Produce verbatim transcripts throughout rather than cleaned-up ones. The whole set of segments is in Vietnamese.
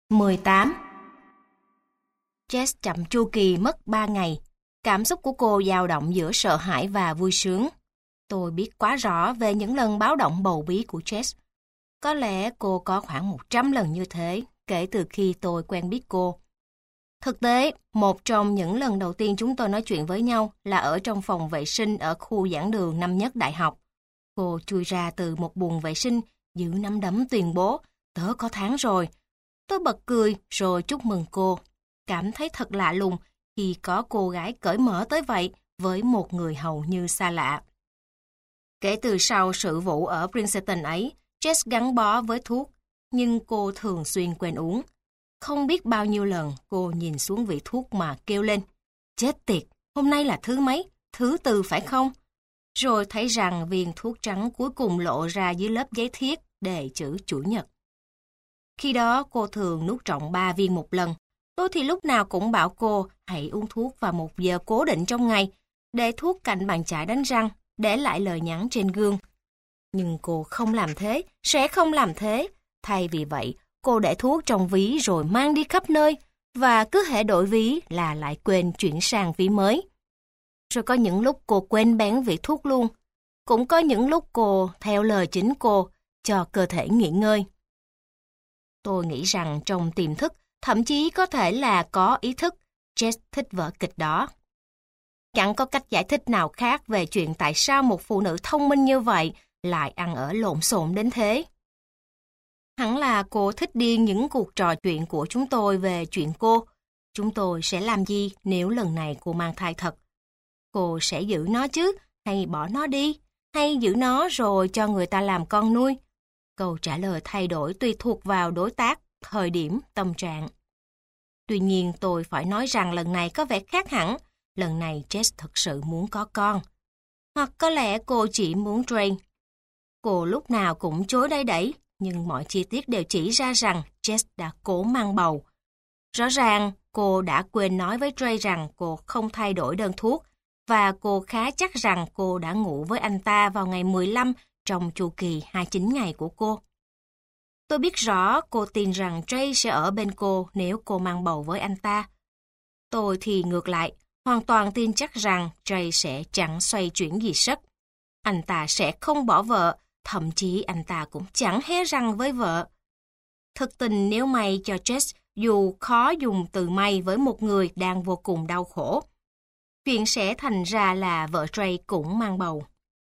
mười tám. Jess chậm chu kỳ mất ba ngày. Cảm xúc của cô dao động giữa sợ hãi và vui sướng. Tôi biết quá rõ về những lần báo động bầu bí của Jess. Có lẽ cô có khoảng một trăm lần như thế kể từ khi tôi quen biết cô. Thực tế, một trong những lần đầu tiên chúng tôi nói chuyện với nhau là ở trong phòng vệ sinh ở khu giảng đường năm nhất đại học. Cô chui ra từ một buồng vệ sinh, giữ nắm đấm tuyên bố, tớ có tháng rồi. Tôi bật cười rồi chúc mừng cô. Cảm thấy thật lạ lùng khi có cô gái cởi mở tới vậy với một người hầu như xa lạ. Kể từ sau sự vụ ở Princeton ấy, Jess gắn bó với thuốc, nhưng cô thường xuyên quên uống. Không biết bao nhiêu lần cô nhìn xuống vị thuốc mà kêu lên, chết tiệt, hôm nay là thứ mấy, thứ tư phải không? Rồi thấy rằng viên thuốc trắng cuối cùng lộ ra dưới lớp giấy thiết đề chữ Chủ nhật. Khi đó cô thường nuốt trọn ba viên một lần. Tôi thì lúc nào cũng bảo cô hãy uống thuốc vào một giờ cố định trong ngày, để thuốc cạnh bàn chải đánh răng, để lại lời nhắn trên gương. Nhưng cô không làm thế, sẽ không làm thế. Thay vì vậy, cô để thuốc trong ví rồi mang đi khắp nơi, và cứ hễ đổi ví là lại quên chuyển sang ví mới. Rồi có những lúc cô quên bén vị thuốc luôn. Cũng có những lúc cô, theo lời chính cô, cho cơ thể nghỉ ngơi. Tôi nghĩ rằng trong tiềm thức, thậm chí có thể là có ý thức, Jess thích vở kịch đó. Chẳng có cách giải thích nào khác về chuyện tại sao một phụ nữ thông minh như vậy lại ăn ở lộn xộn đến thế. Hẳn là cô thích điên những cuộc trò chuyện của chúng tôi về chuyện cô. Chúng tôi sẽ làm gì nếu lần này cô mang thai thật? Cô sẽ giữ nó chứ, hay bỏ nó đi, hay giữ nó rồi cho người ta làm con nuôi? Câu trả lời thay đổi tùy thuộc vào đối tác, thời điểm, tâm trạng. Tuy nhiên tôi phải nói rằng lần này có vẻ khác hẳn. Lần này Jess thực sự muốn có con. Hoặc có lẽ cô chỉ muốn Dre. Cô lúc nào cũng chối đẩy đẩy, nhưng mọi chi tiết đều chỉ ra rằng Jess đã cố mang bầu. Rõ ràng cô đã quên nói với Dre rằng cô không thay đổi đơn thuốc, và cô khá chắc rằng cô đã ngủ với anh ta vào ngày mười lăm trong chu kỳ hai mươi chín ngày của cô. Tôi biết rõ cô tin rằng Dre sẽ ở bên cô nếu cô mang bầu với anh ta. Tôi thì ngược lại, hoàn toàn tin chắc rằng Dre sẽ chẳng xoay chuyển gì sất. Anh ta sẽ không bỏ vợ, thậm chí anh ta cũng chẳng hé răng với vợ. Thực tình nếu may cho Jess, dù khó dùng từ may với một người đang vô cùng đau khổ, chuyện sẽ thành ra là vợ Dre cũng mang bầu.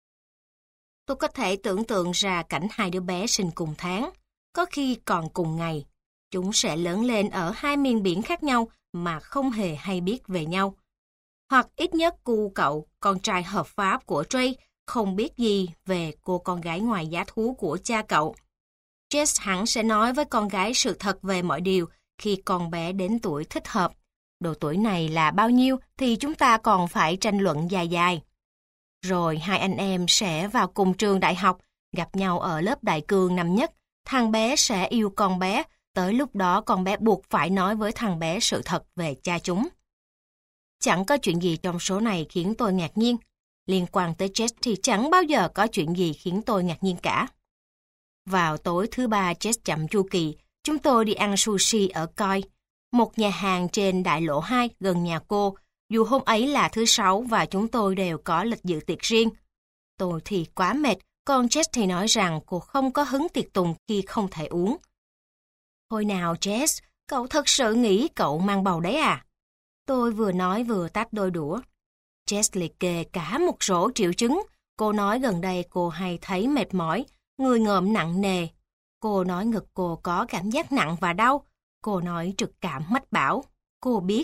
Tôi có thể tưởng tượng ra cảnh hai đứa bé sinh cùng tháng, có khi còn cùng ngày. Chúng sẽ lớn lên ở hai miền biển khác nhau mà không hề hay biết về nhau. Hoặc ít nhất cu cậu, con trai hợp pháp của Dre, không biết gì về cô con gái ngoài giá thú của cha cậu. Jess hẳn sẽ nói với con gái sự thật về mọi điều khi con bé đến tuổi thích hợp. Độ tuổi này là bao nhiêu thì chúng ta còn phải tranh luận dài dài. Rồi hai anh em sẽ vào cùng trường đại học, gặp nhau ở lớp đại cương năm nhất. Thằng bé sẽ yêu con bé, tới lúc đó con bé buộc phải nói với thằng bé sự thật về cha chúng. Chẳng có chuyện gì trong số này khiến tôi ngạc nhiên. Liên quan tới Jess thì chẳng bao giờ có chuyện gì khiến tôi ngạc nhiên cả. Vào tối thứ ba Jess chậm chu kỳ, chúng tôi đi ăn sushi ở Koi, một nhà hàng trên đại lộ hai gần nhà cô, dù hôm ấy là thứ sáu và chúng tôi đều có lịch dự tiệc riêng. Tôi thì quá mệt, còn Jess thì nói rằng cô không có hứng tiệc tùng khi không thể uống. Hồi nào Jess, cậu thật sự nghĩ cậu mang bầu đấy à? Tôi vừa nói vừa tách đôi đũa. Jess liệt kê cả một rổ triệu chứng. Cô nói gần đây cô hay thấy mệt mỏi, người ngợm nặng nề. Cô nói ngực cô có cảm giác nặng và đau. Cô nói trực cảm mách bảo. Cô biết.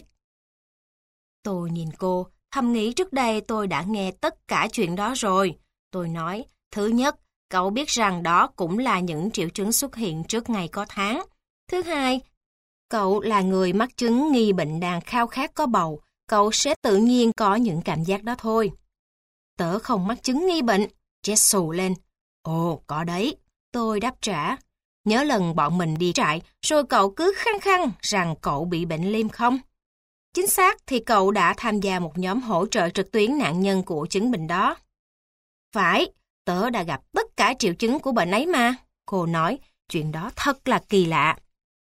Tôi nhìn cô, thầm nghĩ trước đây tôi đã nghe tất cả chuyện đó rồi. Tôi nói, thứ nhất, cậu biết rằng đó cũng là những triệu chứng xuất hiện trước ngày có tháng. Thứ hai, cậu là người mắc chứng nghi bệnh đang khao khát có bầu. Cậu sẽ tự nhiên có những cảm giác đó thôi. Tớ không mắc chứng nghi bệnh. Jess xù lên. Ồ, có đấy. Tôi đáp trả. Nhớ lần bọn mình đi trại, rồi cậu cứ khăng khăng rằng cậu bị bệnh liêm không? Chính xác thì cậu đã tham gia một nhóm hỗ trợ trực tuyến nạn nhân của chứng bệnh đó. Phải, tớ đã gặp tất cả triệu chứng của bệnh ấy mà. Cô nói, chuyện đó thật là kỳ lạ.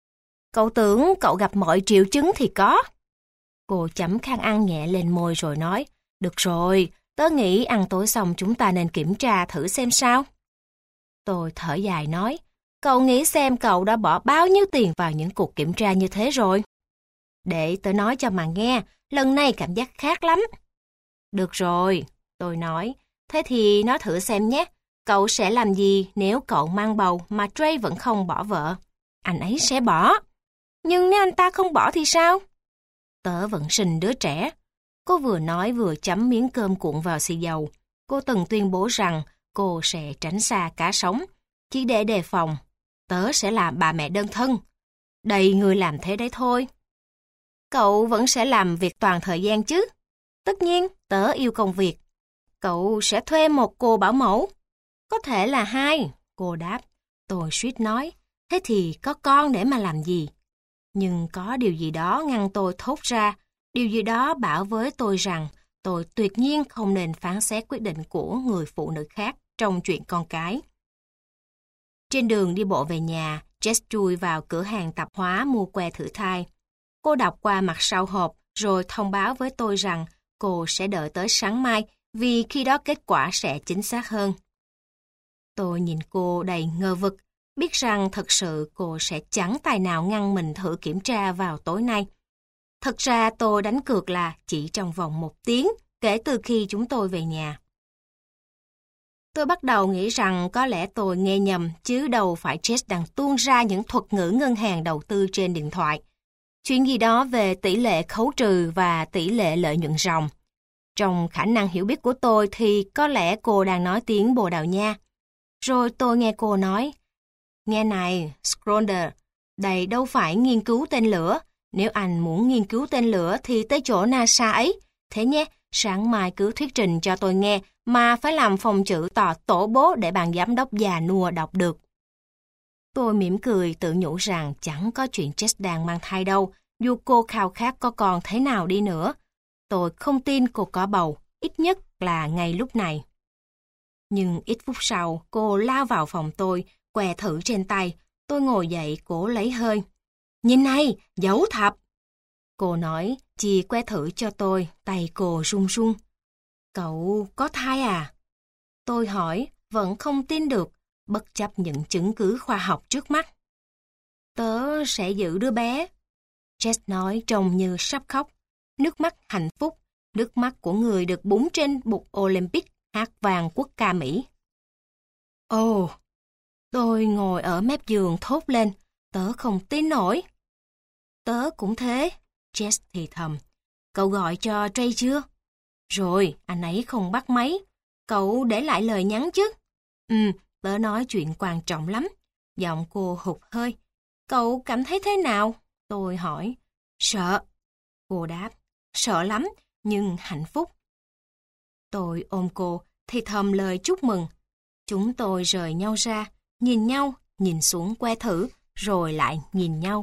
Cậu tưởng cậu gặp mọi triệu chứng thì có. Cô chấm khăn ăn nhẹ lên môi rồi nói, được rồi, tớ nghĩ ăn tối xong chúng ta nên kiểm tra thử xem sao. Tôi thở dài nói, cậu nghĩ xem cậu đã bỏ bao nhiêu tiền vào những cuộc kiểm tra như thế rồi. Để tớ nói cho mà nghe, lần này cảm giác khác lắm. Được rồi, tôi nói, thế thì nói thử xem nhé, cậu sẽ làm gì nếu cậu mang bầu mà Trey vẫn không bỏ vợ? Anh ấy sẽ bỏ. Nhưng nếu anh ta không bỏ thì sao? Tớ vẫn sinh đứa trẻ. Cô vừa nói vừa chấm miếng cơm cuộn vào xì dầu. Cô từng tuyên bố rằng cô sẽ tránh xa cá sống, chỉ để đề phòng. Tớ sẽ làm bà mẹ đơn thân. Đầy người làm thế đấy thôi. Cậu vẫn sẽ làm việc toàn thời gian chứ? Tất nhiên, tớ yêu công việc. Cậu sẽ thuê một cô bảo mẫu. Có thể là hai, cô đáp. Tôi suýt nói, thế thì có con để mà làm gì? Nhưng có điều gì đó ngăn tôi thốt ra, điều gì đó bảo với tôi rằng tôi tuyệt nhiên không nên phán xét quyết định của người phụ nữ khác trong chuyện con cái. Trên đường đi bộ về nhà, Jess chui vào cửa hàng tạp hóa mua que thử thai. Cô đọc qua mặt sau hộp rồi thông báo với tôi rằng cô sẽ đợi tới sáng mai vì khi đó kết quả sẽ chính xác hơn. Tôi nhìn cô đầy ngờ vực, biết rằng thật sự cô sẽ chẳng tài nào ngăn mình thử kiểm tra vào tối nay. Thật ra tôi đánh cược là chỉ trong vòng một tiếng kể từ khi chúng tôi về nhà. Tôi bắt đầu nghĩ rằng có lẽ tôi nghe nhầm chứ đâu phải Jess đang tuôn ra những thuật ngữ ngân hàng đầu tư trên điện thoại. Chuyện gì đó về tỷ lệ khấu trừ và tỷ lệ lợi nhuận ròng. Trong khả năng hiểu biết của tôi thì có lẽ cô đang nói tiếng Bồ Đào Nha. Rồi tôi nghe cô nói, nghe này, Schrödinger, đây đâu phải nghiên cứu tên lửa. Nếu anh muốn nghiên cứu tên lửa thì tới chỗ NASA ấy. Thế nhé, sáng mai cứ thuyết trình cho tôi nghe mà phải làm phông chữ to tổ bố để ban giám đốc già nua đọc được. Tôi mỉm cười tự nhủ rằng chẳng có chuyện Jess đang mang thai đâu, dù cô khao khát có con thế nào đi nữa. Tôi không tin cô có bầu, ít nhất là ngay lúc này. Nhưng ít phút sau, cô lao vào phòng tôi, què thử trên tay. Tôi ngồi dậy cố lấy hơi. Nhìn này, dấu thập. Cô nói, chia que thử cho tôi, tay cô run run. Cậu có thai à? Tôi hỏi, vẫn không tin được, bất chấp những chứng cứ khoa học trước mắt. Tớ sẽ giữ đứa bé. Jess nói trông như sắp khóc. Nước mắt hạnh phúc, nước mắt của người được búng trên bục Olympic hát vang quốc ca Mỹ. Ồ, oh, tôi ngồi ở mép giường thốt lên, tớ không tin nổi. Tớ cũng thế, Jess thì thầm. Cậu gọi cho Trey chưa? Rồi, anh ấy không bắt máy. Cậu để lại lời nhắn chứ? Ừ, tớ nói chuyện quan trọng lắm. Giọng cô hụt hơi. Cậu cảm thấy thế nào? Tôi hỏi. Sợ. Cô đáp. Sợ lắm, nhưng hạnh phúc. Tôi ôm cô, thì thầm lời chúc mừng. Chúng tôi rời nhau ra, nhìn nhau, nhìn xuống que thử, rồi lại nhìn nhau.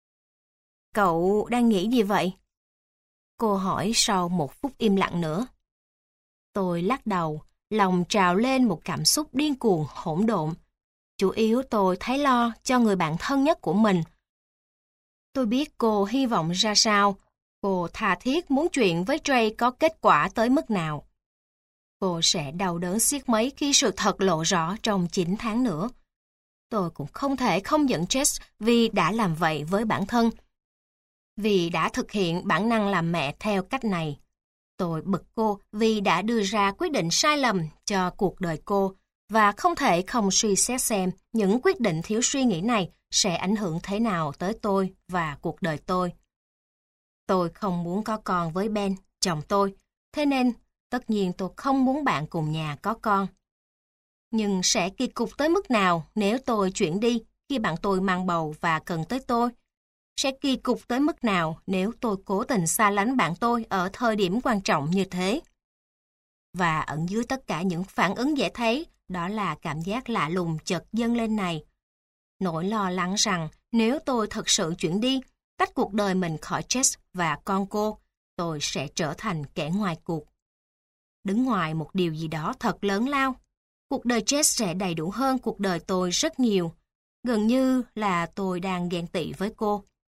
Cậu đang nghĩ gì vậy? Cô hỏi sau một phút im lặng nữa. Tôi lắc đầu, lòng trào lên một cảm xúc điên cuồng hỗn độn. Chủ yếu tôi thấy lo cho người bạn thân nhất của mình. Tôi biết cô hy vọng ra sao, cô tha thiết muốn chuyện với Trey có kết quả tới mức nào. Cô sẽ đau đớn xiết mấy khi sự thật lộ rõ trong chín tháng nữa. Tôi cũng không thể không giận Jess vì đã làm vậy với bản thân. Vì đã thực hiện bản năng làm mẹ theo cách này. Tôi bực cô vì đã đưa ra quyết định sai lầm cho cuộc đời cô và không thể không suy xét xem những quyết định thiếu suy nghĩ này sẽ ảnh hưởng thế nào tới tôi và cuộc đời tôi. Tôi không muốn có con với Ben, chồng tôi, thế nên tất nhiên tôi không muốn bạn cùng nhà có con. Nhưng sẽ kỳ cục tới mức nào nếu tôi chuyển đi khi bạn tôi mang bầu và cần tới tôi? Sẽ kỳ cục tới mức nào nếu tôi cố tình xa lánh bạn tôi ở thời điểm quan trọng như thế? Và ẩn dưới tất cả những phản ứng dễ thấy, đó là cảm giác lạ lùng chợt dâng lên này. Nỗi lo lắng rằng nếu tôi thật sự chuyển đi, tách cuộc đời mình khỏi Jess và con cô, tôi sẽ trở thành kẻ ngoài cuộc. Đứng ngoài một điều gì đó thật lớn lao. Cuộc đời Jess sẽ đầy đủ hơn cuộc đời tôi rất nhiều. Gần như là tôi đang ghen tị với cô.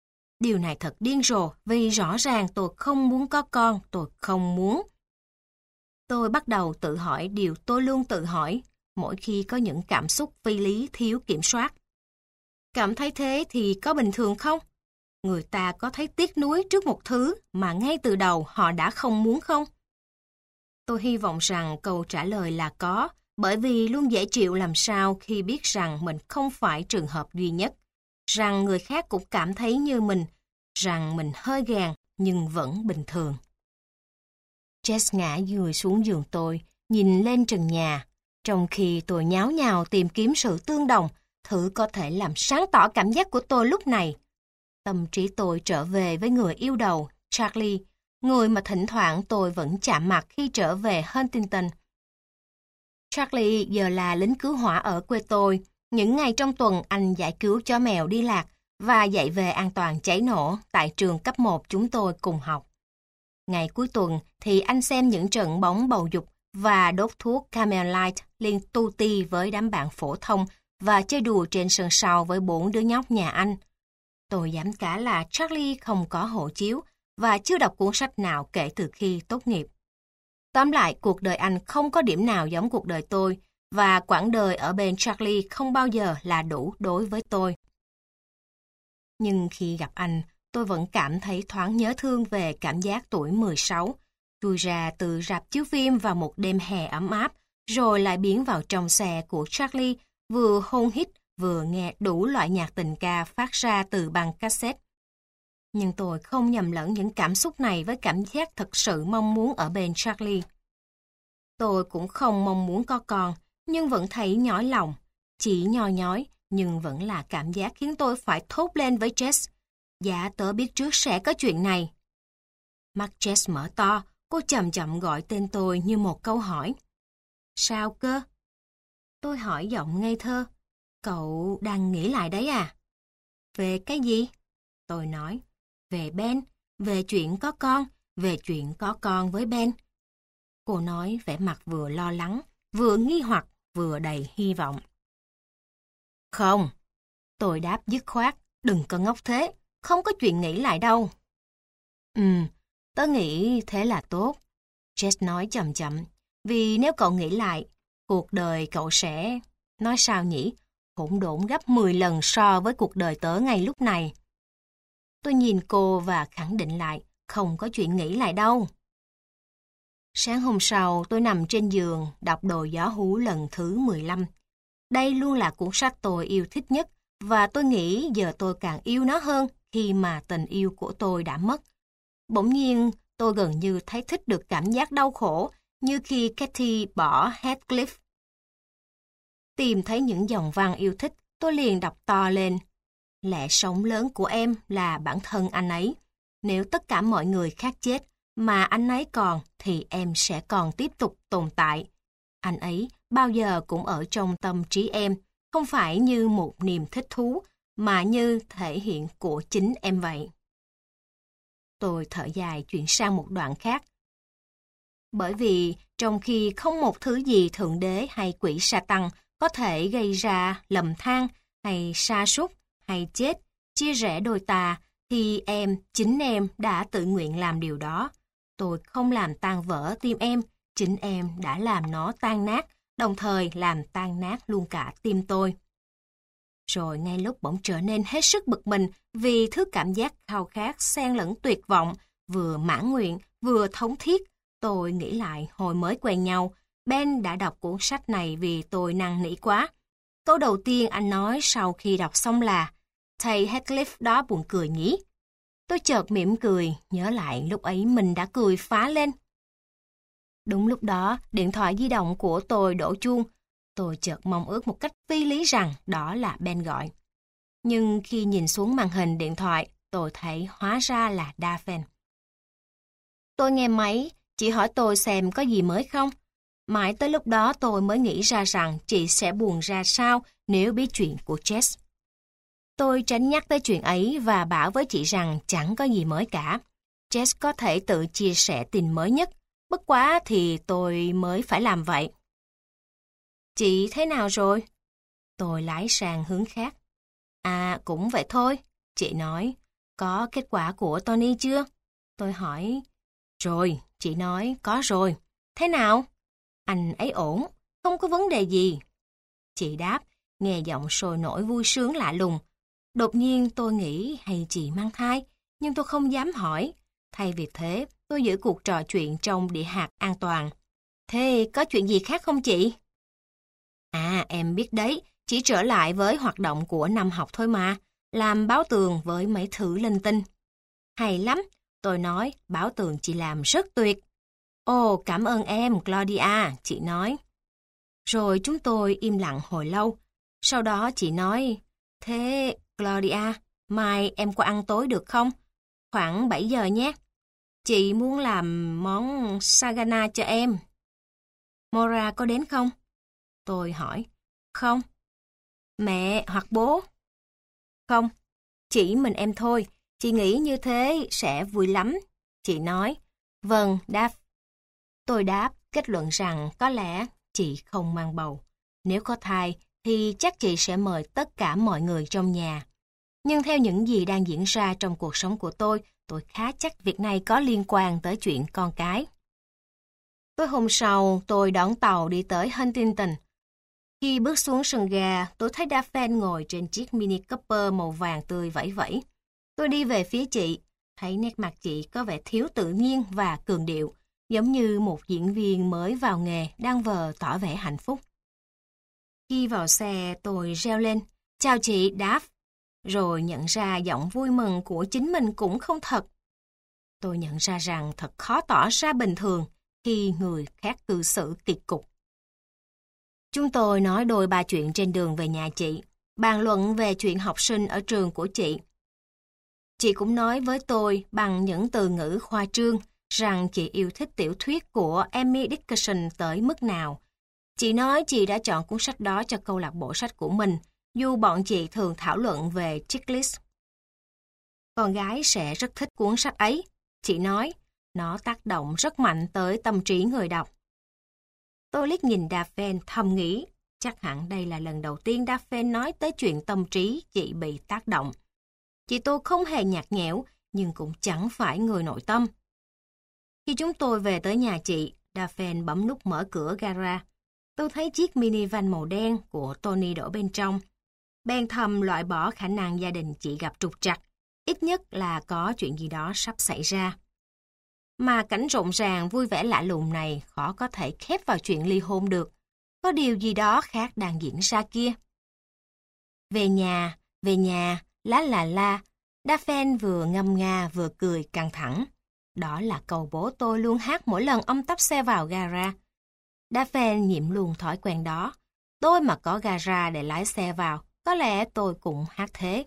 Điều này thật điên rồ vì rõ ràng tôi không muốn có con, tôi không muốn. Tôi bắt đầu tự hỏi điều tôi luôn tự hỏi mỗi khi có những cảm xúc phi lý thiếu kiểm soát. Cảm thấy thế thì có bình thường không? Người ta có thấy tiếc nuối trước một thứ mà ngay từ đầu họ đã không muốn không? Tôi hy vọng rằng câu trả lời là có, bởi vì luôn dễ chịu làm sao khi biết rằng mình không phải trường hợp duy nhất, rằng người khác cũng cảm thấy như mình, rằng mình hơi gàn nhưng vẫn bình thường. Jess ngã dùi xuống giường tôi, nhìn lên trần nhà, trong khi tôi nháo nhào tìm kiếm sự tương đồng, thử có thể làm sáng tỏ cảm giác của tôi lúc này. Tâm trí tôi trở về với người yêu đầu, Charlie, người mà thỉnh thoảng tôi vẫn chạm mặt khi trở về Huntington. Charlie giờ là lính cứu hỏa ở quê tôi. Những ngày trong tuần anh giải cứu chó mèo đi lạc và dạy về an toàn cháy nổ tại trường cấp một chúng tôi cùng học. Ngày cuối tuần thì anh xem những trận bóng bầu dục và đốt thuốc Camelite liên tu ti với đám bạn phổ thông và chơi đùa trên sân sau với bốn đứa nhóc nhà anh. Tôi dám cá là Charlie không có hộ chiếu và chưa đọc cuốn sách nào kể từ khi tốt nghiệp. Tóm lại, cuộc đời anh không có điểm nào giống cuộc đời tôi, và quãng đời ở bên Charlie không bao giờ là đủ đối với tôi. Nhưng khi gặp anh, tôi vẫn cảm thấy thoáng nhớ thương về cảm giác tuổi mười sáu, chui ra từ rạp chiếu phim vào một đêm hè ấm áp, rồi lại biến vào trong xe của Charlie, vừa hôn hít, vừa nghe đủ loại nhạc tình ca phát ra từ băng cassette. Nhưng tôi không nhầm lẫn những cảm xúc này với cảm giác thật sự mong muốn ở bên Charlie. Tôi cũng không mong muốn có con, nhưng vẫn thấy nhói lòng. Chỉ nhoi nhói, nhưng vẫn là cảm giác khiến tôi phải thốt lên với Jess. Dạ, tớ biết trước sẽ có chuyện này. Mắt Jess mở to, cô chậm chậm gọi tên tôi như một câu hỏi. Sao cơ? Tôi hỏi giọng ngây thơ. Cậu đang nghĩ lại đấy à? Về cái gì? Tôi nói. Về Ben, về chuyện có con, về chuyện có con với Ben. Cô nói vẻ mặt vừa lo lắng, vừa nghi hoặc, vừa đầy hy vọng. Không, tôi đáp dứt khoát, đừng có ngốc thế, không có chuyện nghĩ lại đâu. Ừ, tớ nghĩ thế là tốt, Jess nói chậm chậm, vì nếu cậu nghĩ lại, cuộc đời cậu sẽ, nói sao nhỉ, hỗn độn gấp mười lần so với cuộc đời tớ ngay lúc này. Tôi nhìn cô và khẳng định lại, không có chuyện nghĩ lại đâu. Sáng hôm sau, tôi nằm trên giường, đọc Đồ Gió Hú lần thứ mười lăm. Đây luôn là cuốn sách tôi yêu thích nhất, và tôi nghĩ giờ tôi càng yêu nó hơn khi mà tình yêu của tôi đã mất. Bỗng nhiên, tôi gần như thấy thích được cảm giác đau khổ, như khi Katie bỏ Heathcliff. Tìm thấy những dòng văn yêu thích, tôi liền đọc to lên. Lẽ sống lớn của em là bản thân anh ấy. Nếu tất cả mọi người khác chết, mà anh ấy còn, thì em sẽ còn tiếp tục tồn tại. Anh ấy bao giờ cũng ở trong tâm trí em, không phải như một niềm thích thú, mà như thể hiện của chính em vậy. Tôi thở dài chuyển sang một đoạn khác. Bởi vì trong khi không một thứ gì thượng đế hay quỷ sa tăng có thể gây ra lầm than hay sa sút hay chết, chia rẽ đôi ta, thì em, chính em đã tự nguyện làm điều đó. Tôi không làm tan vỡ tim em, chính em đã làm nó tan nát, đồng thời làm tan nát luôn cả tim tôi. Rồi ngay lúc bỗng trở nên hết sức bực mình vì thứ cảm giác khao khát xen lẫn tuyệt vọng, vừa mãn nguyện, vừa thống thiết, tôi nghĩ lại hồi mới quen nhau, Ben đã đọc cuốn sách này vì tôi năn nỉ quá. Câu đầu tiên anh nói sau khi đọc xong là, thầy Heathcliff đó buồn cười nhỉ? Tôi chợt mỉm cười, nhớ lại lúc ấy mình đã cười phá lên. Đúng lúc đó, điện thoại di động của tôi đổ chuông. Tôi chợt mong ước một cách phi lý rằng đó là Ben gọi. Nhưng khi nhìn xuống màn hình điện thoại, tôi thấy hóa ra là Daphne. Tôi nghe máy, chị hỏi tôi xem có gì mới không. Mãi tới lúc đó tôi mới nghĩ ra rằng chị sẽ buồn ra sao nếu biết chuyện của Jess. Tôi tránh nhắc tới chuyện ấy và bảo với chị rằng chẳng có gì mới cả. Jess có thể tự chia sẻ tin mới nhất, bất quá thì tôi mới phải làm vậy. Chị thế nào rồi? Tôi lái sang hướng khác. À, cũng vậy thôi, chị nói. Có kết quả của Tony chưa? Tôi hỏi. Rồi, chị nói có rồi. Thế nào? Anh ấy ổn, không có vấn đề gì. Chị đáp, nghe giọng sôi nổi vui sướng lạ lùng. Đột nhiên tôi nghĩ hay chị mang thai, nhưng tôi không dám hỏi. Thay vì thế, tôi giữ cuộc trò chuyện trong địa hạt an toàn. Thế có chuyện gì khác không chị? À, em biết đấy, chỉ trở lại với hoạt động của năm học thôi mà, làm báo tường với mấy thứ linh tinh. Hay lắm, tôi nói, báo tường chị làm rất tuyệt. Ồ, cảm ơn em, Claudia, chị nói. Rồi chúng tôi im lặng hồi lâu. Sau đó chị nói, thế Claudia, mai em qua ăn tối được không? Khoảng bảy giờ nhé. Chị muốn làm món sagana cho em. Mora có đến không? Tôi hỏi. Không. Mẹ hoặc bố? Không. Chỉ mình em thôi. Chị nghĩ như thế sẽ vui lắm. Chị nói. Vâng, đáp. Tôi đáp, kết luận rằng có lẽ chị không mang bầu. Nếu có thai thì chắc chị sẽ mời tất cả mọi người trong nhà. Nhưng theo những gì đang diễn ra trong cuộc sống của tôi, tôi khá chắc việc này có liên quan tới chuyện con cái. Tối hôm sau, tôi đón tàu đi tới Huntington. Khi bước xuống sân ga, tôi thấy Daphne ngồi trên chiếc Mini Cooper màu vàng tươi vẫy vẫy. Tôi đi về phía chị, thấy nét mặt chị có vẻ thiếu tự nhiên và cường điệu, giống như một diễn viên mới vào nghề đang vờ tỏ vẻ hạnh phúc. Khi vào xe, tôi reo lên, chào chị Daph, rồi nhận ra giọng vui mừng của chính mình cũng không thật. Tôi nhận ra rằng thật khó tỏ ra bình thường khi người khác cư xử kỳ cục. Chúng tôi nói đôi ba chuyện trên đường về nhà chị, bàn luận về chuyện học sinh ở trường của chị. Chị cũng nói với tôi bằng những từ ngữ khoa trương rằng chị yêu thích tiểu thuyết của Emily Dickinson tới mức nào. Chị nói chị đã chọn cuốn sách đó cho câu lạc bộ sách của mình, dù bọn chị thường thảo luận về checklist. Con gái sẽ rất thích cuốn sách ấy. Chị nói, nó tác động rất mạnh tới tâm trí người đọc. Tôi liếc nhìn Daphne thầm nghĩ, chắc hẳn đây là lần đầu tiên Daphne nói tới chuyện tâm trí chị bị tác động. Chị tôi không hề nhạt nhẽo, nhưng cũng chẳng phải người nội tâm. Khi chúng tôi về tới nhà chị, Daphne bấm nút mở cửa gara. Tôi thấy chiếc minivan màu đen của Tony đổ bên trong. Bèn thầm loại bỏ khả năng gia đình chị gặp trục trặc, ít nhất là có chuyện gì đó sắp xảy ra. Mà cảnh rộn ràng vui vẻ lạ lùng này khó có thể khép vào chuyện ly hôn được. Có điều gì đó khác đang diễn ra kia. Về nhà, về nhà, lá là la. Daphne vừa ngâm nga vừa cười căng thẳng. Đó là câu bố tôi luôn hát mỗi lần ông tấp xe vào gara. Daphne nhiễm luôn thói quen đó. Tôi mà có gara để lái xe vào, có lẽ tôi cũng hát thế.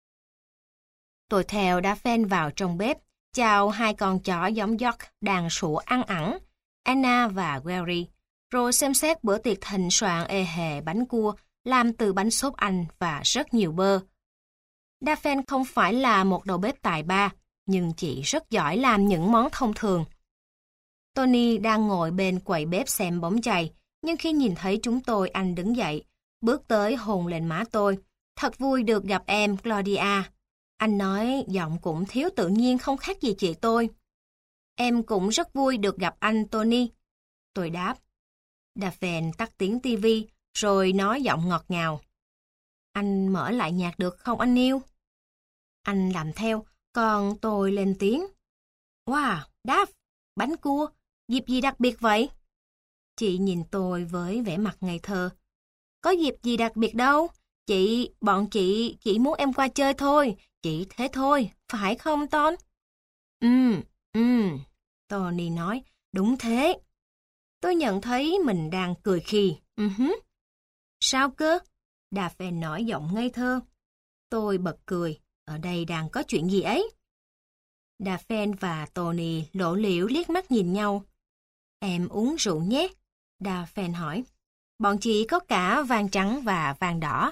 Tôi theo Daphne vào trong bếp, chào hai con chó giống York đang sủa ăn ẳng, Anna và Gary, rồi xem xét bữa tiệc thịnh soạn ê hề bánh cua làm từ bánh xốp Anh và rất nhiều bơ. Daphne không phải là một đầu bếp tài ba, nhưng chị rất giỏi làm những món thông thường. Tony đang ngồi bên quầy bếp xem bóng chày, nhưng khi nhìn thấy chúng tôi anh đứng dậy, bước tới hôn lên má tôi. Thật vui được gặp em, Claudia. Anh nói giọng cũng thiếu tự nhiên không khác gì chị tôi. Em cũng rất vui được gặp anh, Tony. Tôi đáp. Daphne tắt tiếng tivi rồi nói giọng ngọt ngào. Anh mở lại nhạc được không anh yêu? Anh làm theo, còn tôi lên tiếng. Wow, Daph, bánh cua, dịp gì đặc biệt vậy? Chị nhìn tôi với vẻ mặt ngây thơ. Có dịp gì đặc biệt đâu, chị, bọn chị chỉ muốn em qua chơi thôi, chỉ thế thôi, phải không Ton? Ừm, ừm, Tony nói, đúng thế. Tôi nhận thấy mình đang cười khì. Uh-huh. Sao cơ? Daphne nói giọng ngây thơ. Tôi bật cười, ở đây đang có chuyện gì ấy? Daphne và Tony lộ liễu liếc mắt nhìn nhau. Em uống rượu nhé? Daphne hỏi. Bọn chị có cả vang trắng và vang đỏ.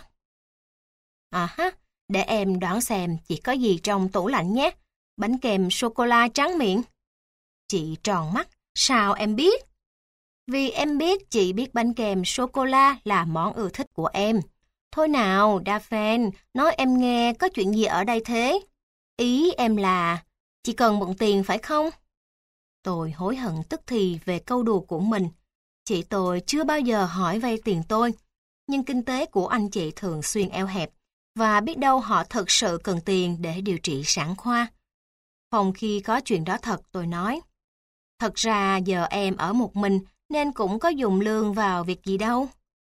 À ha, để em đoán xem chị có gì trong tủ lạnh nhé. Bánh kem sô-cô-la tráng miệng. Chị tròn mắt, sao em biết? Vì em biết chị biết bánh kem sô-cô-la là món ưa thích của em. Thôi nào, Daphne, nói em nghe có chuyện gì ở đây thế? Ý em là, chỉ cần mượn tiền phải không? Tôi hối hận tức thì về câu đùa của mình. Chị tôi chưa bao giờ hỏi vay tiền tôi, nhưng kinh tế của anh chị thường xuyên eo hẹp, và biết đâu họ thực sự cần tiền để điều trị sản khoa. Phòng khi có chuyện đó thật, tôi nói. Thật ra giờ em ở một mình nên cũng có dùng lương vào việc gì đâu.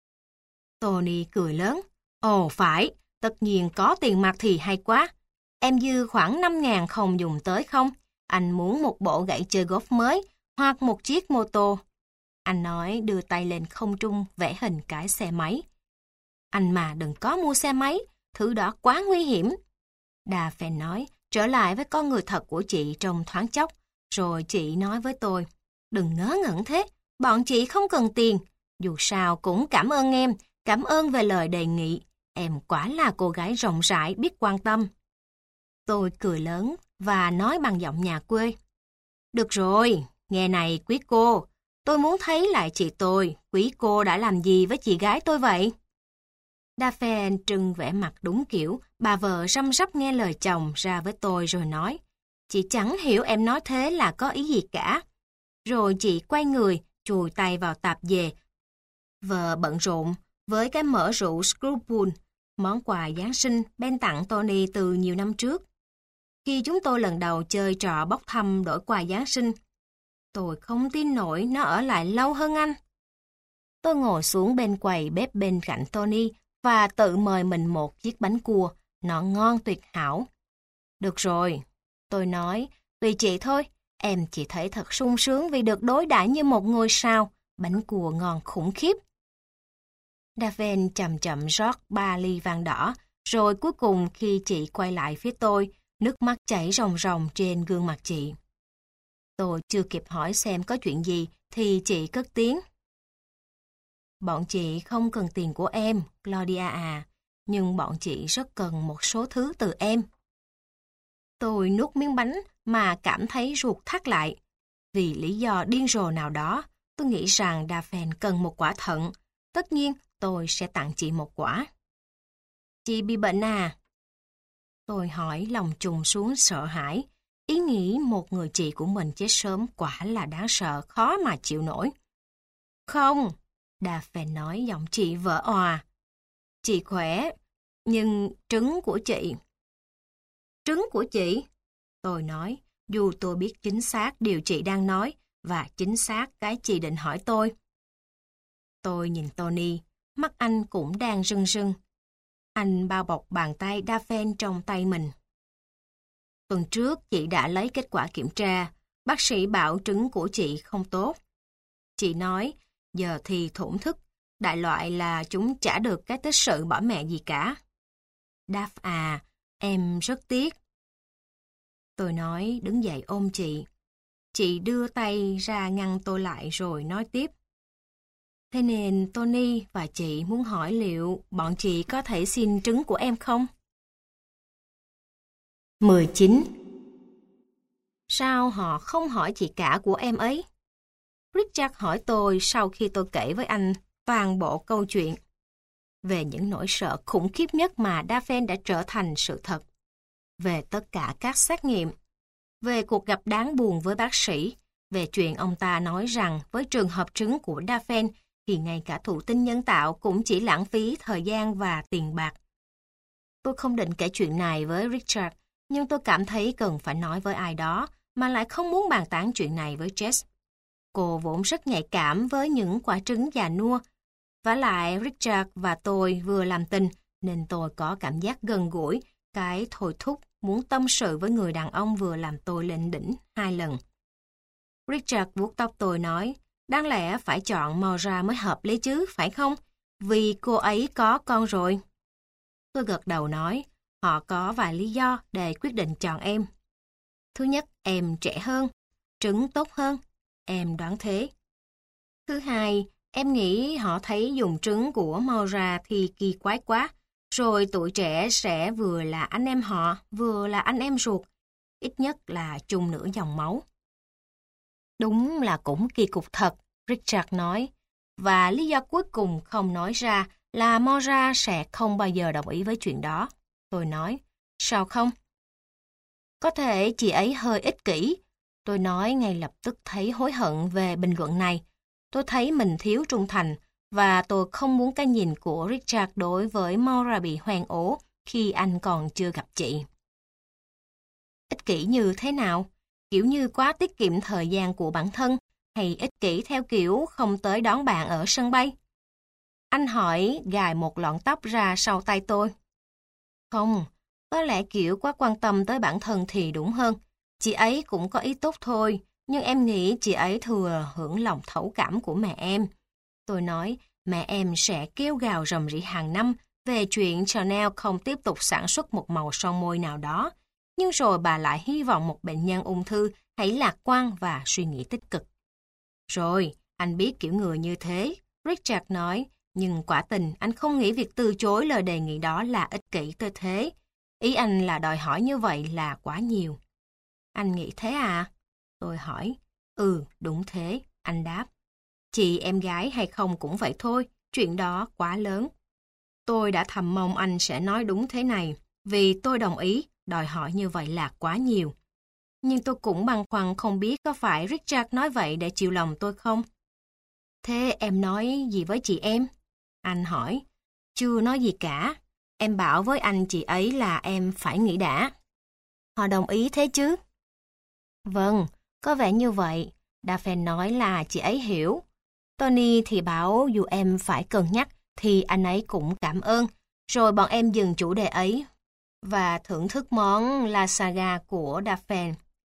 Tony cười lớn. Ồ phải, tất nhiên có tiền mặt thì hay quá. Em dư khoảng năm ngàn không dùng tới không? Anh muốn một bộ gậy chơi golf mới hoặc một chiếc mô tô. Anh nói đưa tay lên không trung vẽ hình cái xe máy. Anh mà đừng có mua xe máy, thứ đó quá nguy hiểm. Daphne nói, trở lại với con người thật của chị trong thoáng chốc. Rồi chị nói với tôi, đừng ngớ ngẩn thế, bọn chị không cần tiền. Dù sao cũng cảm ơn em, cảm ơn về lời đề nghị. Em quả là cô gái rộng rãi biết quan tâm. Tôi cười lớn và nói bằng giọng nhà quê. Được rồi, nghe này quý cô, tôi muốn thấy lại chị tôi, quý cô đã làm gì với chị gái tôi vậy? Daphne trưng vẻ mặt đúng kiểu, bà vợ răm rắp nghe lời chồng ra với tôi rồi nói, chị chẳng hiểu em nói thế là có ý gì cả. Rồi chị quay người, chùi tay vào tạp dề. Vợ bận rộn với cái mỡ rượu Screwpool, món quà Giáng sinh Ben tặng Tony từ nhiều năm trước. Khi chúng tôi lần đầu chơi trò bốc thăm đổi quà Giáng sinh, tôi không tin nổi nó ở lại lâu hơn anh. Tôi ngồi xuống bên quầy bếp bên cạnh Tony và tự mời mình một chiếc bánh cua, nó ngon tuyệt hảo. Được rồi, tôi nói, tùy chị thôi, em chỉ thấy thật sung sướng vì được đối đãi như một ngôi sao, bánh cua ngon khủng khiếp. Daphne chậm chậm rót ba ly vang đỏ, rồi cuối cùng khi chị quay lại phía tôi, nước mắt chảy ròng ròng trên gương mặt chị. Tôi chưa kịp hỏi xem có chuyện gì thì chị cất tiếng. Bọn chị không cần tiền của em, Claudia à, nhưng bọn chị rất cần một số thứ từ em. Tôi nuốt miếng bánh mà cảm thấy ruột thắt lại. Vì lý do điên rồ nào đó, tôi nghĩ rằng Daphne cần một quả thận. Tất nhiên, tôi sẽ tặng chị một quả. Chị bị bệnh à? Tôi hỏi lòng trùng xuống sợ hãi. Ý nghĩ một người chị của mình chết sớm quả là đáng sợ, khó mà chịu nổi. Không, Daphne nói giọng chị vỡ òa. Chị khỏe, nhưng trứng của chị... Trứng của chị? Tôi nói, dù tôi biết chính xác điều chị đang nói và chính xác cái chị định hỏi tôi. Tôi nhìn Tony, mắt anh cũng đang rưng rưng. Anh bao bọc bàn tay Daphne trong tay mình. Tuần trước chị đã lấy kết quả kiểm tra, bác sĩ bảo trứng của chị không tốt. Chị nói, giờ thì thổn thức, đại loại là chúng chả được cái tích sự bỏ mẹ gì cả. Daph à, em rất tiếc. Tôi nói đứng dậy ôm chị. Chị đưa tay ra ngăn tôi lại rồi nói tiếp. Thế nên Tony và chị muốn hỏi liệu bọn chị có thể xin trứng của em không? mười chín. Sao họ không hỏi chị cả của em ấy? Richard hỏi tôi sau khi tôi kể với anh toàn bộ câu chuyện về những nỗi sợ khủng khiếp nhất mà Daphne đã trở thành sự thật, về tất cả các xét nghiệm, về cuộc gặp đáng buồn với bác sĩ, về chuyện ông ta nói rằng với trường hợp trứng của Daphne thì ngay cả thụ tinh nhân tạo cũng chỉ lãng phí thời gian và tiền bạc. Tôi không định kể chuyện này với Richard, nhưng tôi cảm thấy cần phải nói với ai đó mà lại không muốn bàn tán chuyện này với Jess. Cô vốn rất nhạy cảm với những quả trứng già nua. Vả lại Richard và tôi vừa làm tình nên tôi có cảm giác gần gũi, cái thôi thúc muốn tâm sự với người đàn ông vừa làm tôi lên đỉnh hai lần. Richard vuốt tóc tôi nói, đáng lẽ phải chọn Moira mới hợp lý chứ, phải không? Vì cô ấy có con rồi. Tôi gật đầu nói, họ có vài lý do để quyết định chọn em. Thứ nhất, em trẻ hơn, trứng tốt hơn, em đoán thế. Thứ hai, em nghĩ họ thấy dùng trứng của Moira thì kỳ quái quá, rồi tuổi trẻ sẽ vừa là anh em họ, vừa là anh em ruột, ít nhất là chung nửa dòng máu. Đúng là cũng kỳ cục thật, Richard nói, và lý do cuối cùng không nói ra là Moira sẽ không bao giờ đồng ý với chuyện đó. Tôi nói, sao không? Có thể chị ấy hơi ích kỷ. Tôi nói ngay lập tức thấy hối hận về bình luận này. Tôi thấy mình thiếu trung thành và tôi không muốn cái nhìn của Richard đối với Maura bị hoen ố khi anh còn chưa gặp chị. Ích kỷ như thế nào? Kiểu như quá tiết kiệm thời gian của bản thân hay ích kỷ theo kiểu không tới đón bạn ở sân bay? Anh hỏi gài một lọn tóc ra sau tay tôi. Không, có lẽ kiểu quá quan tâm tới bản thân thì đúng hơn. Chị ấy cũng có ý tốt thôi, nhưng em nghĩ chị ấy thừa hưởng lòng thấu cảm của mẹ em. Tôi nói mẹ em sẽ kêu gào rầm rĩ hàng năm về chuyện Chanel không tiếp tục sản xuất một màu son môi nào đó. Nhưng rồi bà lại hy vọng một bệnh nhân ung thư hãy lạc quan và suy nghĩ tích cực. Rồi, anh biết kiểu người như thế, Richard nói, nhưng quả tình anh không nghĩ việc từ chối lời đề nghị đó là ích kỷ tới thế. Ý anh là đòi hỏi như vậy là quá nhiều. Anh nghĩ thế à? Tôi hỏi. Ừ, đúng thế, anh đáp. Chị em gái hay không cũng vậy thôi, chuyện đó quá lớn. Tôi đã thầm mong anh sẽ nói đúng thế này, vì tôi đồng ý, đòi hỏi như vậy là quá nhiều. Nhưng tôi cũng băn khoăn không biết có phải Richard nói vậy để chịu lòng tôi không? Thế em nói gì với chị em? Anh hỏi. Chưa nói gì cả. Em bảo với anh chị ấy là em phải nghĩ đã. Họ đồng ý thế chứ? Vâng, có vẻ như vậy. Daphne nói là chị ấy hiểu. Tony thì bảo dù em phải cân nhắc thì anh ấy cũng cảm ơn. Rồi bọn em dừng chủ đề ấy và thưởng thức món lasagna của Daphne.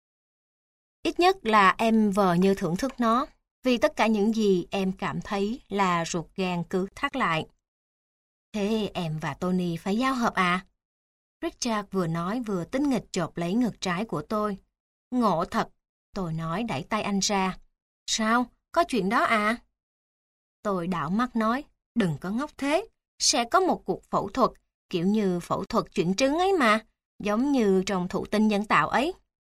Ít nhất là em vờ như thưởng thức nó, vì tất cả những gì em cảm thấy là ruột gan cứ thắt lại. Thế em và Tony phải giao hợp à? Richard vừa nói vừa tinh nghịch chộp lấy ngực trái của tôi. Ngộ thật, tôi nói đẩy tay anh ra. Sao? Có chuyện đó à? Tôi đảo mắt nói, đừng có ngốc thế, sẽ có một cuộc phẫu thuật, kiểu như phẫu thuật chuyển trứng ấy mà, giống như trong thụ tinh nhân tạo ấy.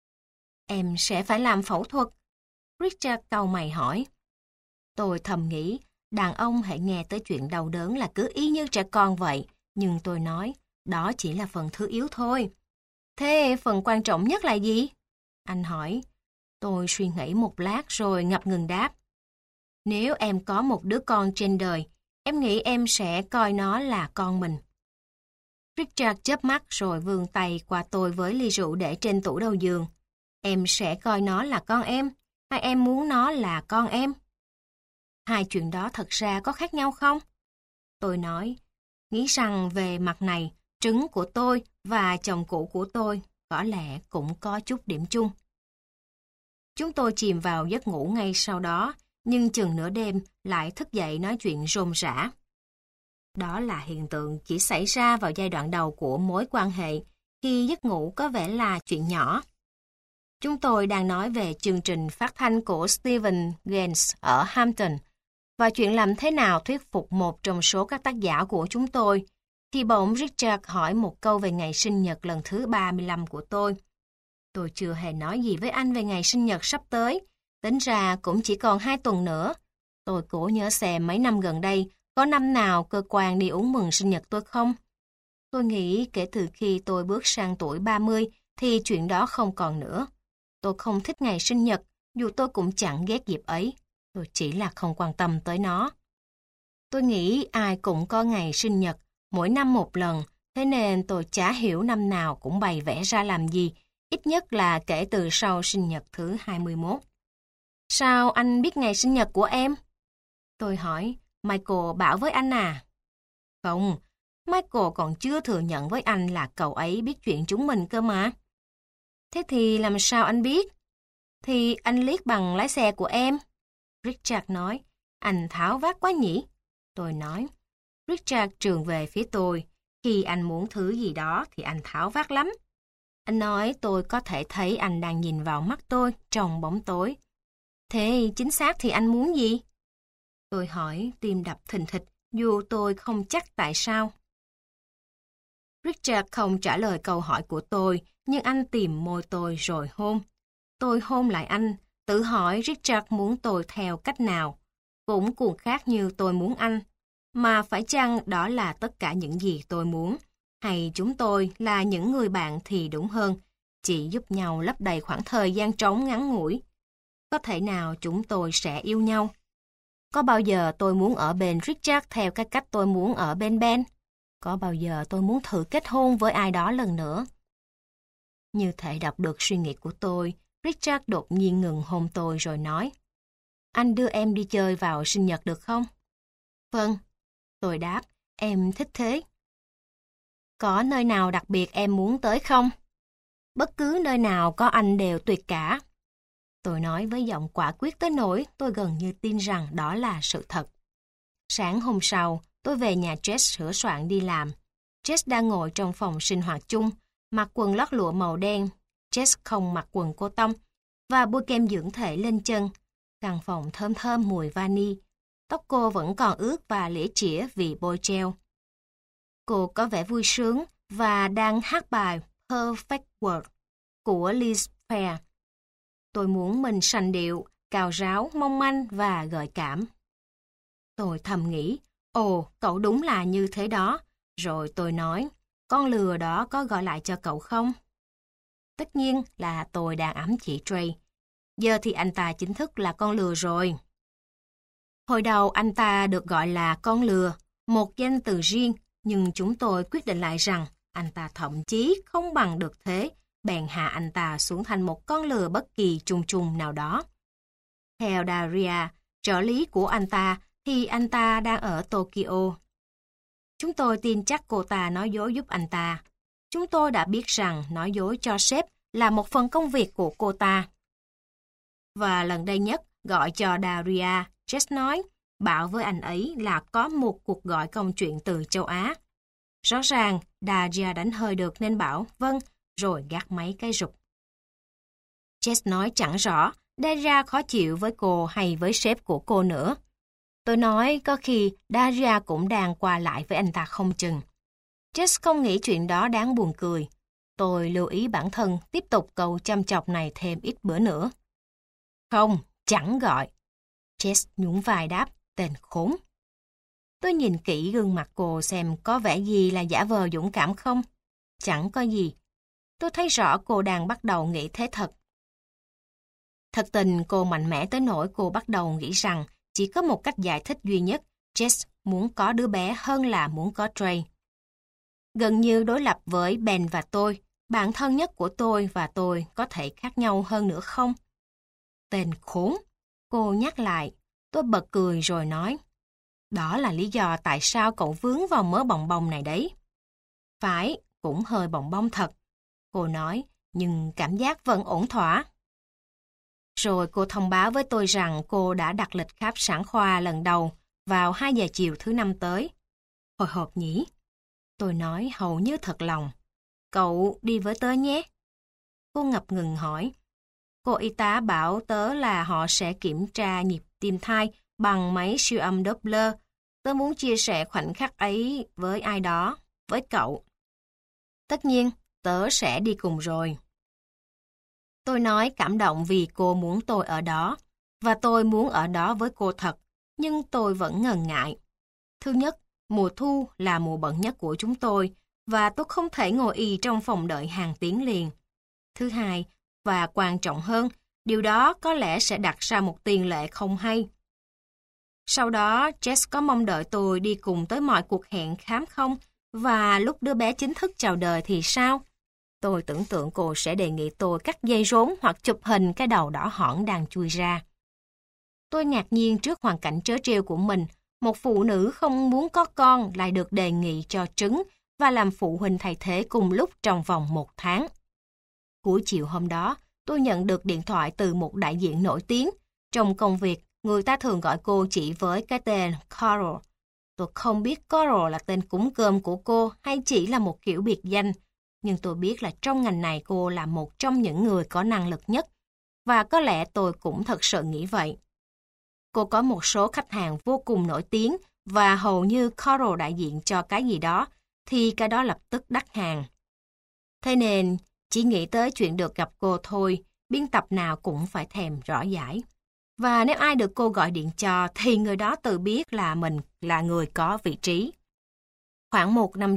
Em sẽ phải làm phẫu thuật? Richard cau mày hỏi. Tôi thầm nghĩ, đàn ông hãy nghe tới chuyện đau đớn là cứ y như trẻ con vậy, nhưng tôi nói, đó chỉ là phần thứ yếu thôi. Thế phần quan trọng nhất là gì? Anh hỏi. Tôi suy nghĩ một lát rồi ngập ngừng đáp. Nếu em có một đứa con trên đời, em nghĩ em sẽ coi nó là con mình. Richard chớp mắt rồi vươn tay qua tôi với ly rượu để trên tủ đầu giường. Em sẽ coi nó là con em, hay em muốn nó là con em? Hai chuyện đó thật ra có khác nhau không? Tôi nói, nghĩ rằng về mặt này, trứng của tôi và chồng cũ của tôi có lẽ cũng có chút điểm chung. Chúng tôi chìm vào giấc ngủ ngay sau đó, nhưng chừng nửa đêm lại thức dậy nói chuyện rôm rả. Đó là hiện tượng chỉ xảy ra vào giai đoạn đầu của mối quan hệ, khi giấc ngủ có vẻ là chuyện nhỏ. Chúng tôi đang nói về chương trình phát thanh của Stephen Gaines ở Hampton, và chuyện làm thế nào thuyết phục một trong số các tác giả của chúng tôi, thì bỗng Richard hỏi một câu về ngày sinh nhật lần thứ ba mươi lăm của tôi. Tôi chưa hề nói gì với anh về ngày sinh nhật sắp tới, tính ra cũng chỉ còn hai tuần nữa. Tôi cố nhớ xem mấy năm gần đây, có năm nào cơ quan đi uống mừng sinh nhật tôi không? Tôi nghĩ kể từ khi tôi bước sang tuổi ba mươi thì chuyện đó không còn nữa. Tôi không thích ngày sinh nhật, dù tôi cũng chẳng ghét dịp ấy. Tôi chỉ là không quan tâm tới nó. Tôi nghĩ ai cũng có ngày sinh nhật, mỗi năm một lần, thế nên tôi chả hiểu năm nào cũng bày vẽ ra làm gì, ít nhất là kể từ sau sinh nhật thứ hai mươi mốt. Sao anh biết ngày sinh nhật của em? Tôi hỏi, Michael bảo với anh à? Không, Michael còn chưa thừa nhận với anh là cậu ấy biết chuyện chúng mình cơ mà. Thế thì làm sao anh biết? Thì anh liếc bằng lái xe của em. Richard nói, anh tháo vát quá nhỉ? Tôi nói, Richard trường về phía tôi, khi anh muốn thứ gì đó thì anh tháo vát lắm. Anh nói tôi có thể thấy anh đang nhìn vào mắt tôi trong bóng tối. Thế chính xác thì anh muốn gì? Tôi hỏi, tim đập thình thịch, dù tôi không chắc tại sao. Richard không trả lời câu hỏi của tôi, nhưng anh tìm môi tôi rồi hôn. Tôi hôn lại anh, tự hỏi Richard muốn tôi theo cách nào. Cũng cuồng khác như tôi muốn anh. Mà phải chăng đó là tất cả những gì tôi muốn? Hay chúng tôi là những người bạn thì đúng hơn? chỉ giúp nhau lấp đầy khoảng thời gian trống ngắn ngủi. Có thể nào chúng tôi sẽ yêu nhau? Có bao giờ tôi muốn ở bên Richard theo cái cách tôi muốn ở bên Ben? Có bao giờ tôi muốn thử kết hôn với ai đó lần nữa? Như thể đọc được suy nghĩ của tôi, Richard đột nhiên ngừng hôn tôi rồi nói: Anh đưa em đi chơi vào sinh nhật được không? Vâng, tôi đáp, em thích thế. Có nơi nào đặc biệt em muốn tới không? Bất cứ nơi nào có anh đều tuyệt cả. Tôi nói với giọng quả quyết tới nỗi tôi gần như tin rằng đó là sự thật. Sáng hôm sau, tôi về nhà Jess sửa soạn đi làm. Jess đang ngồi trong phòng sinh hoạt chung, mặc quần lót lụa màu đen. Jess không mặc quần cô tông và bôi kem dưỡng thể lên chân. Căn phòng thơm thơm mùi vani. Tóc cô vẫn còn ướt và lĩa chĩa vì bôi gel. Cô có vẻ vui sướng và đang hát bài Perfect World của Liz Phair. Tôi muốn mình sành điệu, cào ráo, mong manh và gợi cảm. Tôi thầm nghĩ, ồ, cậu đúng là như thế đó. Rồi tôi nói, con lừa đó có gọi lại cho cậu không? Tất nhiên là tôi đang ám chỉ Trey. Giờ thì anh ta chính thức là con lừa rồi. Hồi đầu anh ta được gọi là con lừa, một danh từ riêng, nhưng chúng tôi quyết định lại rằng anh ta thậm chí không bằng được thế, bèn hạ anh ta xuống thành một con lừa bất kỳ chung chung nào đó. Theo Daria, trợ lý của anh ta, thì anh ta đang ở Tokyo. Chúng tôi tin chắc cô ta nói dối giúp anh ta. Chúng tôi đã biết rằng nói dối cho sếp là một phần công việc của cô ta. Và lần đây nhất, gọi cho Daria, Jess nói, bảo với anh ấy là có một cuộc gọi công chuyện từ châu Á. Rõ ràng, Daria đánh hơi được nên bảo, vâng, rồi gác máy cái rụp. Jess nói chẳng rõ, Daria khó chịu với cô hay với sếp của cô nữa. Tôi nói có khi Daria cũng đang qua lại với anh ta không chừng. Jess không nghĩ chuyện đó đáng buồn cười. Tôi lưu ý bản thân tiếp tục câu chăm chọc này thêm ít bữa nữa. Không, chẳng gọi. Jess nhún vai đáp, tên khốn. Tôi nhìn kỹ gương mặt cô xem có vẻ gì là giả vờ dũng cảm không. Chẳng có gì. Tôi thấy rõ cô đang bắt đầu nghĩ thế thật. Thật tình cô mạnh mẽ tới nỗi cô bắt đầu nghĩ rằng chỉ có một cách giải thích duy nhất, Jess muốn có đứa bé hơn là muốn có Trey. Gần như đối lập với Ben và tôi, bạn thân nhất của tôi và tôi có thể khác nhau hơn nữa không? Tên khốn, cô nhắc lại, tôi bật cười rồi nói. Đó là lý do tại sao cậu vướng vào mớ bòng bong này đấy. Phải, cũng hơi bòng bong thật. Cô nói, nhưng cảm giác vẫn ổn thỏa. Rồi cô thông báo với tôi rằng cô đã đặt lịch khám sản khoa lần đầu vào hai giờ chiều thứ năm tới. Hồi hộp nhỉ? Tôi nói hầu như thật lòng. Cậu đi với tớ nhé. Cô ngập ngừng hỏi. Cô y tá bảo tớ là họ sẽ kiểm tra nhịp tim thai bằng máy siêu âm Doppler. Tớ muốn chia sẻ khoảnh khắc ấy với ai đó, với cậu. Tất nhiên, tớ sẽ đi cùng rồi. Tôi nói cảm động vì cô muốn tôi ở đó, và tôi muốn ở đó với cô thật, nhưng tôi vẫn ngần ngại. Thứ nhất, mùa thu là mùa bận nhất của chúng tôi, và tôi không thể ngồi ì trong phòng đợi hàng tiếng liền. Thứ hai, và quan trọng hơn, điều đó có lẽ sẽ đặt ra một tiền lệ không hay. Sau đó, Jess có mong đợi tôi đi cùng tới mọi cuộc hẹn khám không, và lúc đứa bé chính thức chào đời thì sao? Tôi tưởng tượng cô sẽ đề nghị tôi cắt dây rốn hoặc chụp hình cái đầu đỏ hỏn đang chui ra. Tôi ngạc nhiên trước hoàn cảnh trớ trêu của mình. Một phụ nữ không muốn có con lại được đề nghị cho trứng và làm phụ huynh thay thế cùng lúc trong vòng một tháng. Cuối chiều hôm đó, tôi nhận được điện thoại từ một đại diện nổi tiếng. Trong công việc, người ta thường gọi cô chỉ với cái tên Coral. Tôi không biết Coral là tên cúng cơm của cô hay chỉ là một kiểu biệt danh. Nhưng tôi biết là trong ngành này cô là một trong những người có năng lực nhất. Và có lẽ tôi cũng thật sự nghĩ vậy. Cô có một số khách hàng vô cùng nổi tiếng và hầu như Coral đại diện cho cái gì đó, thì cái đó lập tức đắt hàng. Thế nên, chỉ nghĩ tới chuyện được gặp cô thôi, biên tập nào cũng phải thèm rõ giải. Và nếu ai được cô gọi điện cho, thì người đó tự biết là mình là người có vị trí. Khoảng một năm trước,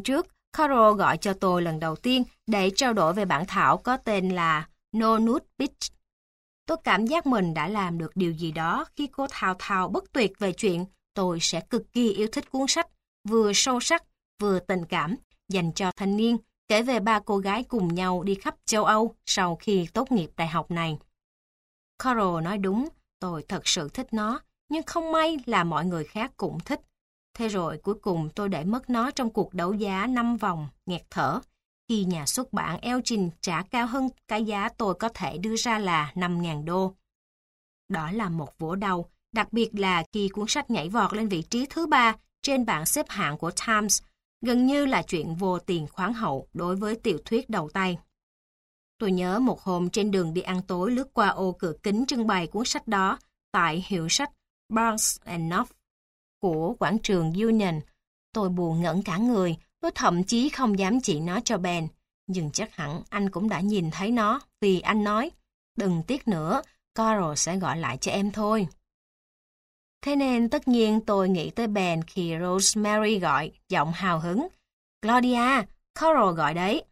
Carol gọi cho tôi lần đầu tiên để trao đổi về bản thảo có tên là No Nude Beach. Tôi cảm giác mình đã làm được điều gì đó khi cô thao thao bất tuyệt về chuyện tôi sẽ cực kỳ yêu thích cuốn sách, vừa sâu sắc, vừa tình cảm, dành cho thanh niên, kể về ba cô gái cùng nhau đi khắp châu Âu sau khi tốt nghiệp đại học này. Carol nói đúng, tôi thật sự thích nó, nhưng không may là mọi người khác cũng thích. Thế rồi cuối cùng tôi để mất nó trong cuộc đấu giá năm vòng, nghẹt thở, khi nhà xuất bản Elgin trả cao hơn cái giá tôi có thể đưa ra là năm nghìn đô. Đó là một vố đau, đặc biệt là khi cuốn sách nhảy vọt lên vị trí thứ ba trên bảng xếp hạng của Times, gần như là chuyện vô tiền khoáng hậu đối với tiểu thuyết đầu tay. Tôi nhớ một hôm trên đường đi ăn tối lướt qua ô cửa kính trưng bày cuốn sách đó tại hiệu sách Barnes and Noble của quảng trường Union. Tôi buồn ngẩn cả người, tôi thậm chí không dám chỉ nó cho Ben, nhưng chắc hẳn anh cũng đã nhìn thấy nó vì anh nói, đừng tiếc nữa, Carol sẽ gọi lại cho em thôi. Thế nên tất nhiên tôi nghĩ tới Ben khi Rosemary gọi, giọng hào hứng. Claudia, Carol gọi đấy.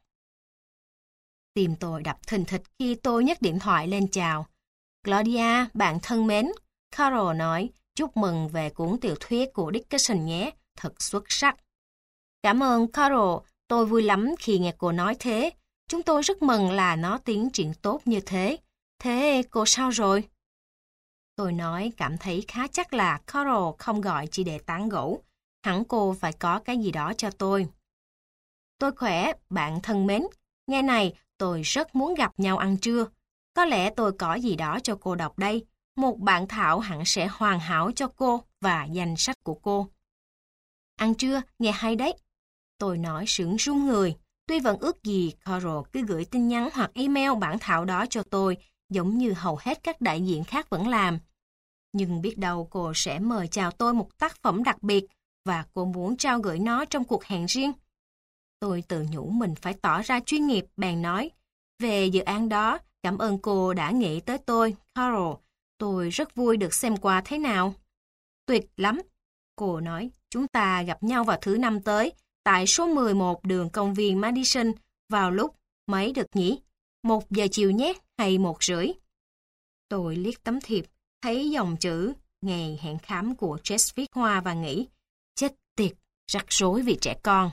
Tim tôi đập thình thịch khi tôi nhấc điện thoại lên chào. Claudia, bạn thân mến, Carol nói, chúc mừng về cuốn tiểu thuyết của Dickinson nhé, thật xuất sắc. Cảm ơn Carol, tôi vui lắm khi nghe cô nói thế. Chúng tôi rất mừng là nó tiến triển tốt như thế. Thế cô sao rồi? Tôi nói cảm thấy khá chắc là Carol không gọi chỉ để tán gẫu. Hẳn cô phải có cái gì đó cho tôi. Tôi khỏe, bạn thân mến. Nghe này, tôi rất muốn gặp nhau ăn trưa. Có lẽ tôi có gì đó cho cô đọc đây. Một bản thảo hẳn sẽ hoàn hảo cho cô và danh sách của cô. Ăn trưa, nghe hay đấy. Tôi nói sướng run người. Tuy vẫn ước gì Carol cứ gửi tin nhắn hoặc email bản thảo đó cho tôi, giống như hầu hết các đại diện khác vẫn làm. Nhưng biết đâu cô sẽ mời chào tôi một tác phẩm đặc biệt và cô muốn trao gửi nó trong cuộc hẹn riêng. Tôi tự nhủ mình phải tỏ ra chuyên nghiệp, bèn nói. Về dự án đó, cảm ơn cô đã nghĩ tới tôi, Carol. Tôi rất vui được xem qua thế nào. Tuyệt lắm. Cô nói, chúng ta gặp nhau vào thứ năm tới, tại số mười một đường công viên Madison, vào lúc mấy được nhỉ? Một giờ chiều nhé, hay một rưỡi? Tôi liếc tấm thiệp, thấy dòng chữ ngày hẹn khám của Jess viết hoa và nghĩ, chết tiệt, rắc rối vì trẻ con.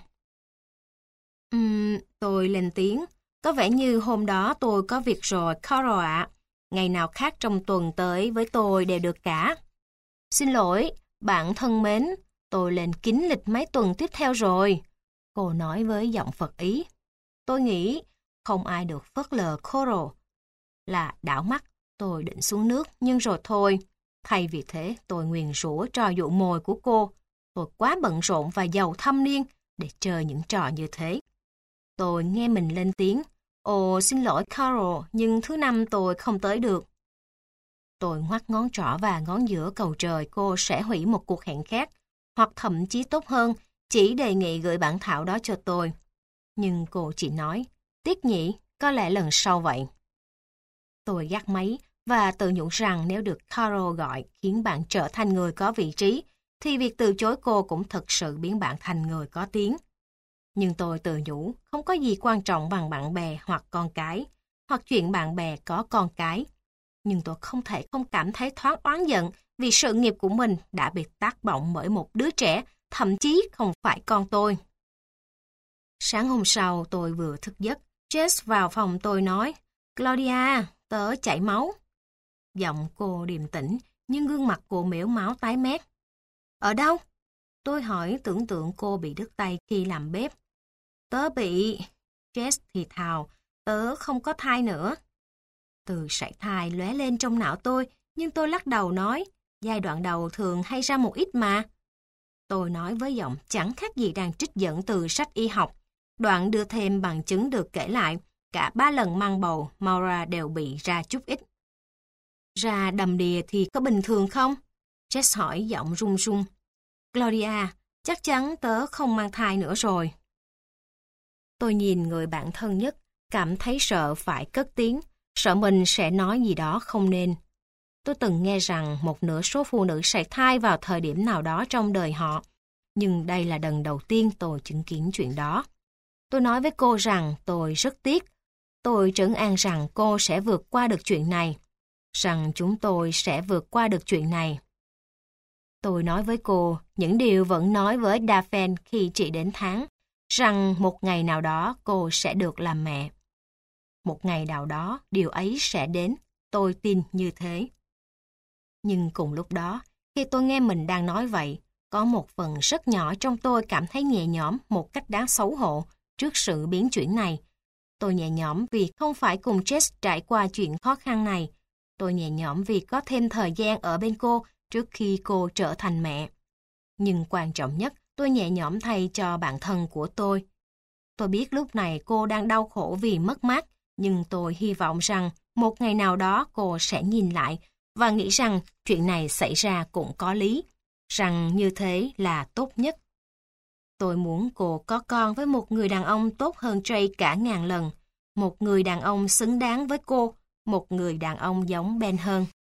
Uhm, tôi lên tiếng, có vẻ như hôm đó tôi có việc rồi, Carol ạ. Ngày nào khác trong tuần tới với tôi đều được cả. Xin lỗi, bạn thân mến, tôi lên kín lịch mấy tuần tiếp theo rồi. Cô nói với giọng Phật ý. Tôi nghĩ không ai được phớt lờ Carol. Là đảo mắt, tôi định xuống nước, nhưng rồi thôi. Thay vì thế, tôi nguyền rủa trò dụ mồi của cô. Tôi quá bận rộn và giàu thâm niên để chơi những trò như thế. Tôi nghe mình lên tiếng. Ồ, xin lỗi Carol, nhưng thứ năm tôi không tới được. Tôi ngoắc ngón trỏ và ngón giữa cầu trời cô sẽ hủy một cuộc hẹn khác, hoặc thậm chí tốt hơn, chỉ đề nghị gửi bản thảo đó cho tôi. Nhưng cô chỉ nói, tiếc nhỉ, có lẽ lần sau vậy. Tôi gác máy và tự nhủ rằng nếu được Carol gọi khiến bạn trở thành người có vị trí, thì việc từ chối cô cũng thực sự biến bạn thành người có tiếng. Nhưng tôi tự nhủ, không có gì quan trọng bằng bạn bè hoặc con cái, hoặc chuyện bạn bè có con cái. Nhưng tôi không thể không cảm thấy thoáng oán giận vì sự nghiệp của mình đã bị tác động bởi một đứa trẻ, thậm chí không phải con tôi. Sáng hôm sau tôi vừa thức giấc, Jess vào phòng tôi nói, Claudia, tớ chảy máu. Giọng cô điềm tĩnh, nhưng gương mặt cô mếu máu tái mét. Ở đâu? Tôi hỏi tưởng tượng cô bị đứt tay khi làm bếp. Tớ bị... Jess thì thào, tớ không có thai nữa. Từ sảy thai lóe lên trong não tôi, nhưng tôi lắc đầu nói, giai đoạn đầu thường hay ra một ít mà. Tôi nói với giọng chẳng khác gì đang trích dẫn từ sách y học. Đoạn đưa thêm bằng chứng được kể lại, cả ba lần mang bầu, Maura đều bị ra chút ít. Ra đầm đìa thì có bình thường không? Jess hỏi giọng run run. Claudia, chắc chắn tớ không mang thai nữa rồi. Tôi nhìn người bạn thân nhất, cảm thấy sợ phải cất tiếng, sợ mình sẽ nói gì đó không nên. Tôi từng nghe rằng một nửa số phụ nữ sảy thai vào thời điểm nào đó trong đời họ, nhưng đây là lần đầu tiên tôi chứng kiến chuyện đó. Tôi nói với cô rằng tôi rất tiếc. Tôi trấn an rằng cô sẽ vượt qua được chuyện này, rằng chúng tôi sẽ vượt qua được chuyện này. Tôi nói với cô những điều vẫn nói với Daphne khi chị đến tháng, rằng một ngày nào đó cô sẽ được làm mẹ. Một ngày nào đó điều ấy sẽ đến, tôi tin như thế. Nhưng cùng lúc đó, khi tôi nghe mình đang nói vậy, có một phần rất nhỏ trong tôi cảm thấy nhẹ nhõm một cách đáng xấu hổ trước sự biến chuyển này. Tôi nhẹ nhõm vì không phải cùng Jess trải qua chuyện khó khăn này. Tôi nhẹ nhõm vì có thêm thời gian ở bên cô trước khi cô trở thành mẹ. Nhưng quan trọng nhất, tôi nhẹ nhõm thay cho bạn thân của tôi. Tôi biết lúc này cô đang đau khổ vì mất mát, nhưng tôi hy vọng rằng một ngày nào đó cô sẽ nhìn lại và nghĩ rằng chuyện này xảy ra cũng có lý, rằng như thế là tốt nhất. Tôi muốn cô có con với một người đàn ông tốt hơn Jay cả ngàn lần, một người đàn ông xứng đáng với cô, một người đàn ông giống Ben hơn.